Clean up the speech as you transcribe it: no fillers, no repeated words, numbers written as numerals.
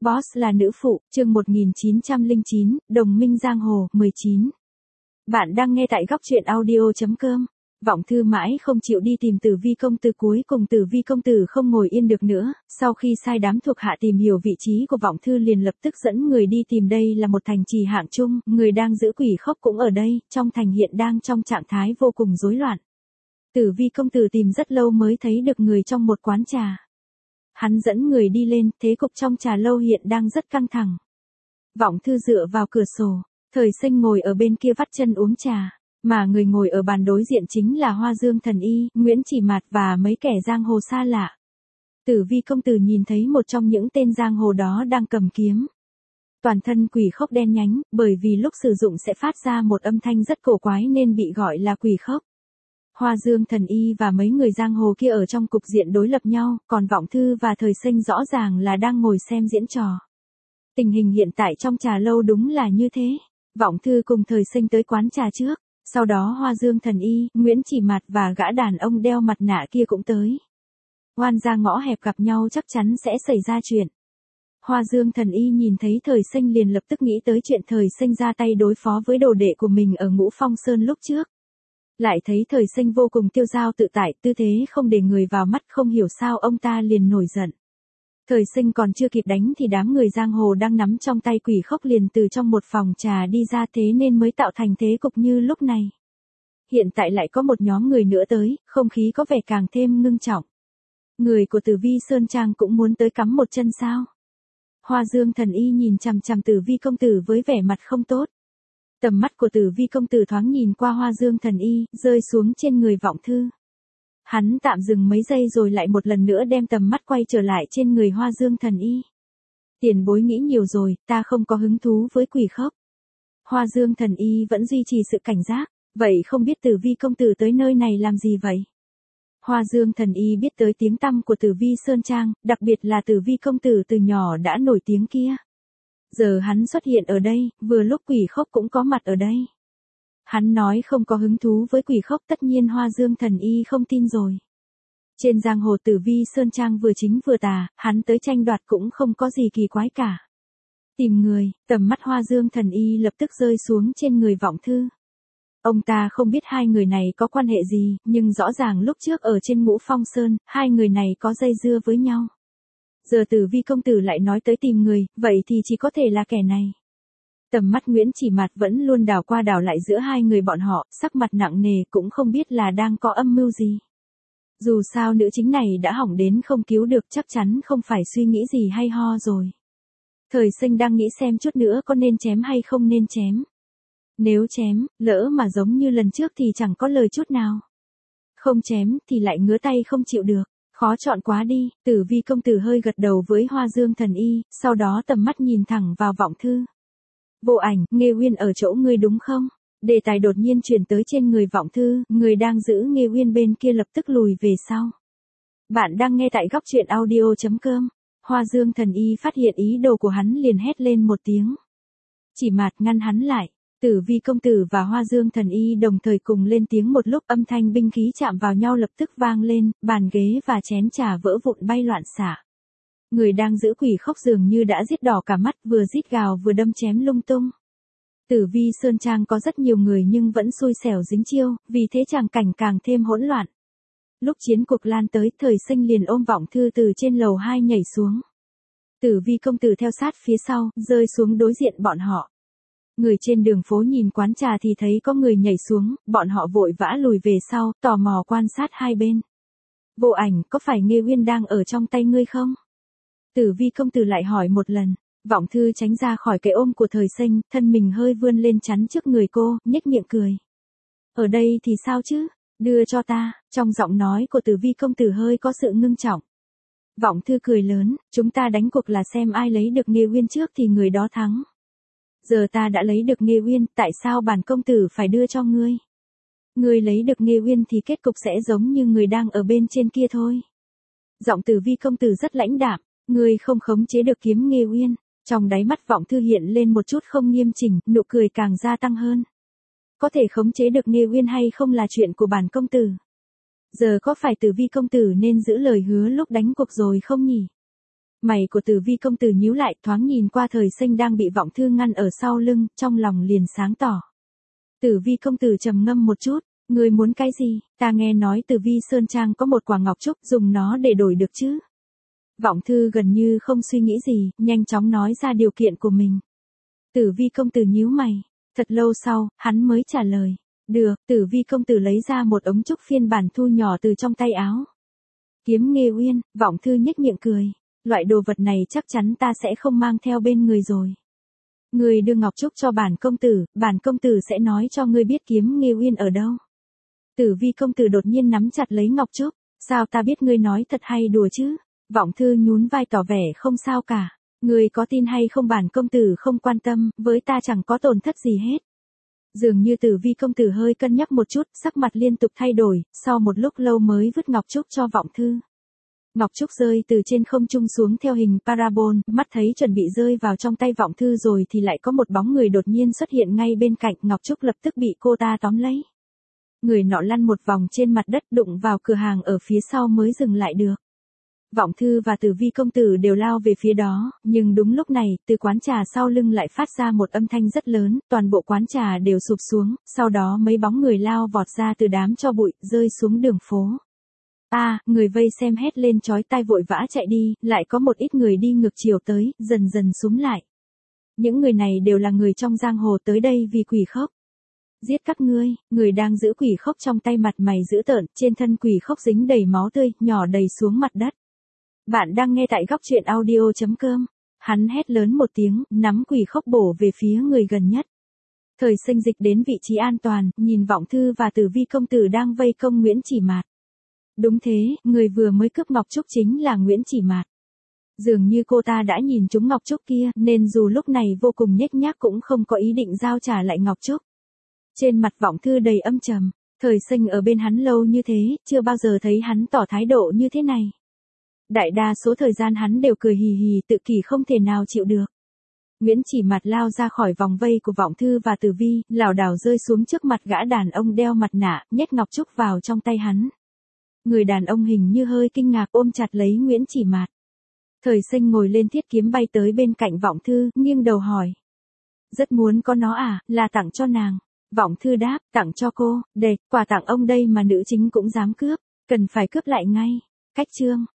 Boss là nữ phụ, chương 1909, Đồng minh giang hồ, 19. Bạn đang nghe tại góc truyện audio.com. Vọng Thư mãi không chịu đi tìm Tử Vi công tử, cuối cùng Tử Vi công tử không ngồi yên được nữa, sau khi sai đám thuộc hạ tìm hiểu vị trí của Vọng Thư liền lập tức dẫn người đi tìm. Đây là một thành trì hạng trung, người đang giữ quỷ khốc cũng ở đây, trong thành hiện đang trong trạng thái vô cùng rối loạn. Tử Vi công tử tìm rất lâu mới thấy được người trong một quán trà. Hắn dẫn người đi lên, thế cục trong trà lâu hiện đang rất căng thẳng. Vọng Thư dựa vào cửa sổ, Thời Sinh ngồi ở bên kia vắt chân uống trà, mà người ngồi ở bàn đối diện chính là Hoa Dương Thần Y, Nguyễn Chỉ Mạt và mấy kẻ giang hồ xa lạ. Tử Vi công tử nhìn thấy một trong những tên giang hồ đó đang cầm kiếm. Toàn thân quỷ khốc đen nhánh, bởi vì lúc sử dụng sẽ phát ra một âm thanh rất cổ quái nên bị gọi là quỷ khốc. Hoa Dương Thần Y và mấy người giang hồ kia ở trong cục diện đối lập nhau, còn Vọng Thư và Thời Sinh rõ ràng là đang ngồi xem diễn trò. Tình hình hiện tại trong trà lâu đúng là như thế. Vọng Thư cùng Thời Sinh tới quán trà trước, sau đó Hoa Dương Thần Y, Nguyễn Chỉ Mạt và gã đàn ông đeo mặt nạ kia cũng tới. Oan ra ngõ hẹp gặp nhau chắc chắn sẽ xảy ra chuyện. Hoa Dương Thần Y nhìn thấy Thời Sinh liền lập tức nghĩ tới chuyện Thời Sinh ra tay đối phó với đồ đệ của mình ở Ngũ Phong Sơn lúc trước. Lại thấy Thời Sinh vô cùng tiêu dao tự tại, tư thế không để người vào mắt, không hiểu sao ông ta liền nổi giận. Thời Sinh còn chưa kịp đánh thì đám người giang hồ đang nắm trong tay quỷ khốc liền từ trong một phòng trà đi ra, thế nên mới tạo thành thế cục như lúc này. Hiện tại lại có một nhóm người nữa tới, không khí có vẻ càng thêm ngưng trọng. Người của Tử Vi Sơn Trang cũng muốn tới cắm một chân sao? Hoa Dương Thần Y nhìn chằm chằm Tử Vi công tử với vẻ mặt không tốt. Tầm mắt của Tử Vi công tử thoáng nhìn qua Hoa Dương Thần Y, rơi xuống trên người Vọng Thư. Hắn tạm dừng mấy giây rồi lại một lần nữa đem tầm mắt quay trở lại trên người Hoa Dương Thần Y. Tiền bối nghĩ nhiều rồi, ta không có hứng thú với quỷ khốc. Hoa Dương Thần Y vẫn duy trì sự cảnh giác, vậy không biết Tử Vi công tử tới nơi này làm gì vậy? Hoa Dương Thần Y biết tới tiếng tăm của Tử Vi Sơn Trang, đặc biệt là Tử Vi công tử từ nhỏ đã nổi tiếng kia. Giờ hắn xuất hiện ở đây, vừa lúc quỷ khốc cũng có mặt ở đây. Hắn nói không có hứng thú với quỷ khốc, tất nhiên Hoa Dương Thần Y không tin rồi. Trên giang hồ Tử Vi Sơn Trang vừa chính vừa tà, hắn tới tranh đoạt cũng không có gì kỳ quái cả. Tìm người, tầm mắt Hoa Dương Thần Y lập tức rơi xuống trên người Vọng Thư. Ông ta không biết hai người này có quan hệ gì, nhưng rõ ràng lúc trước ở trên Ngũ Phong Sơn, hai người này có dây dưa với nhau. Giờ Tử Vi công tử lại nói tới tìm người, vậy thì chỉ có thể là kẻ này. Tầm mắt Nguyễn Chỉ Mạt vẫn luôn đảo qua đảo lại giữa hai người bọn họ, sắc mặt nặng nề, cũng không biết là đang có âm mưu gì. Dù sao nữ chính này đã hỏng đến không cứu được, chắc chắn không phải suy nghĩ gì hay ho rồi. Thời Sinh đang nghĩ xem chút nữa có nên chém hay không nên chém. Nếu chém, lỡ mà giống như lần trước thì chẳng có lời chút nào. Không chém thì lại ngứa tay không chịu được. Khó chọn quá đi. Tử Vi công tử hơi gật đầu với Hoa Dương Thần Y, sau đó tầm mắt nhìn thẳng vào Vọng Thư. Vô Ảnh, Nghê Uyên ở chỗ ngươi đúng không? Đề tài đột nhiên chuyển tới trên người Vọng Thư, người đang giữ Nghê Uyên bên kia lập tức lùi về sau. Bạn đang nghe tại góc truyện audio.com. Hoa Dương Thần Y phát hiện ý đồ của hắn liền hét lên một tiếng. Chỉ Mạt ngăn hắn lại. Tử Vi công tử và Hoa Dương Thần Y đồng thời cùng lên tiếng một lúc, âm thanh binh khí chạm vào nhau lập tức vang lên, bàn ghế và chén trà vỡ vụn bay loạn xạ. Người đang giữ quỷ khốc dường như đã giết đỏ cả mắt, vừa rít gào vừa đâm chém lung tung. Tử Vi Sơn Trang có rất nhiều người nhưng vẫn xui xẻo dính chiêu, vì thế tràng cảnh càng thêm hỗn loạn. Lúc chiến cuộc lan tới, Thời Sinh liền ôm Vọng Thư từ trên lầu 2 nhảy xuống. Tử Vi công tử theo sát phía sau, rơi xuống đối diện bọn họ. Người trên đường phố nhìn quán trà thì thấy có người nhảy xuống, bọn họ vội vã lùi về sau, tò mò quan sát hai bên. Vô Ảnh, có phải Nghê Uyên đang ở trong tay ngươi không? Tử Vi công tử lại hỏi một lần. Vọng Thư tránh ra khỏi cái ôm của Thời Sinh, thân mình hơi vươn lên chắn trước người cô, nhếch miệng cười. Ở đây thì sao chứ? Đưa cho ta. Trong giọng nói của Tử Vi công tử hơi có sự ngưng trọng. Vọng Thư cười lớn, chúng ta đánh cuộc là xem ai lấy được Nghê Uyên trước thì người đó thắng. Giờ ta đã lấy được Nghê Uyên, tại sao bản công tử phải đưa cho ngươi? Ngươi lấy được Nghê Uyên thì kết cục sẽ giống như người đang ở bên trên kia thôi. Giọng Tử Vi công tử rất lãnh đạm, ngươi không khống chế được kiếm Nghê Uyên. Trong đáy mắt Vọng Thư hiện lên một chút không nghiêm chỉnh, nụ cười càng gia tăng hơn. Có thể khống chế được Nghê Uyên hay không là chuyện của bản công tử. Giờ có phải Tử Vi công tử nên giữ lời hứa lúc đánh cuộc rồi không nhỉ? Mày của Tử Vi công tử nhíu lại, thoáng nhìn qua Thời Sinh đang bị Vọng Thư ngăn ở sau lưng, trong lòng liền sáng tỏ. Tử Vi công tử trầm ngâm một chút, ngươi muốn cái gì? Ta nghe nói Tử Vi Sơn Trang có một quả ngọc trúc, dùng nó để đổi được chứ? Vọng Thư gần như không suy nghĩ gì, nhanh chóng nói ra điều kiện của mình. Tử Vi công tử nhíu mày, thật lâu sau, hắn mới trả lời. Được, Tử Vi công tử lấy ra một ống trúc phiên bản thu nhỏ từ trong tay áo. Kiếm Nghê Uyên, Vọng Thư nhếch miệng cười. Loại đồ vật này chắc chắn ta sẽ không mang theo bên người rồi. Ngươi đưa ngọc trúc cho bản công tử sẽ nói cho ngươi biết Kiếm Nghê Uyên ở đâu. Tử Vi công tử đột nhiên nắm chặt lấy ngọc trúc, sao ta biết ngươi nói thật hay đùa chứ? Vọng Thư nhún vai tỏ vẻ không sao cả. Ngươi có tin hay không bản công tử không quan tâm, với ta chẳng có tổn thất gì hết. Dường như Tử Vi công tử hơi cân nhắc một chút, sắc mặt liên tục thay đổi, sau một lúc lâu mới vứt ngọc trúc cho Vọng Thư. Ngọc trúc rơi từ trên không trung xuống theo hình parabol, mắt thấy chuẩn bị rơi vào trong tay Vọng Thư rồi thì lại có một bóng người đột nhiên xuất hiện ngay bên cạnh, ngọc trúc lập tức bị cô ta tóm lấy. Người nọ lăn một vòng trên mặt đất, đụng vào cửa hàng ở phía sau mới dừng lại được. Vọng Thư và Tử Vi công tử đều lao về phía đó, nhưng đúng lúc này, từ quán trà sau lưng lại phát ra một âm thanh rất lớn, toàn bộ quán trà đều sụp xuống, sau đó mấy bóng người lao vọt ra từ đám tro bụi, rơi xuống đường phố. Người vây xem hét lên chói tai vội vã chạy đi, lại có một ít người đi ngược chiều tới, dần dần xúm lại. Những người này đều là người trong giang hồ tới đây vì quỷ khốc. Giết các ngươi, người đang giữ quỷ khốc trong tay mặt mày dữ tợn, trên thân quỷ khốc dính đầy máu tươi, nhỏ đầy xuống mặt đất. Bạn đang nghe tại góc truyện audio.com. Hắn hét lớn một tiếng, nắm quỷ khốc bổ về phía người gần nhất. Thời Sinh dịch đến vị trí an toàn, nhìn Vọng Thư và Tử Vi công tử đang vây công Nguyễn Chỉ Mạt. Đúng thế, người vừa mới cướp ngọc trúc chính là Nguyễn Chỉ Mạt. Dường như cô ta đã nhìn trúng ngọc trúc kia, nên dù lúc này vô cùng nhếch nhác cũng không có ý định giao trả lại ngọc trúc. Trên mặt Vọng Thư đầy âm trầm, Thời Sinh ở bên hắn lâu như thế, chưa bao giờ thấy hắn tỏ thái độ như thế này. Đại đa số thời gian hắn đều cười hì hì, tự kỷ không thể nào chịu được. Nguyễn Chỉ Mạt lao ra khỏi vòng vây của Vọng Thư và Tử Vi, lảo đảo rơi xuống trước mặt gã đàn ông đeo mặt nạ, nhét ngọc trúc vào trong tay hắn. Người đàn ông hình như hơi kinh ngạc ôm chặt lấy Nguyễn Chỉ Mạt. Thời Sinh ngồi lên thiết kiếm bay tới bên cạnh Vọng Thư, nghiêng đầu hỏi. Rất muốn có nó à, là tặng cho nàng. Vọng Thư đáp, tặng cho cô, quà tặng ông đây mà nữ chính cũng dám cướp, cần phải cướp lại ngay. Cách chương.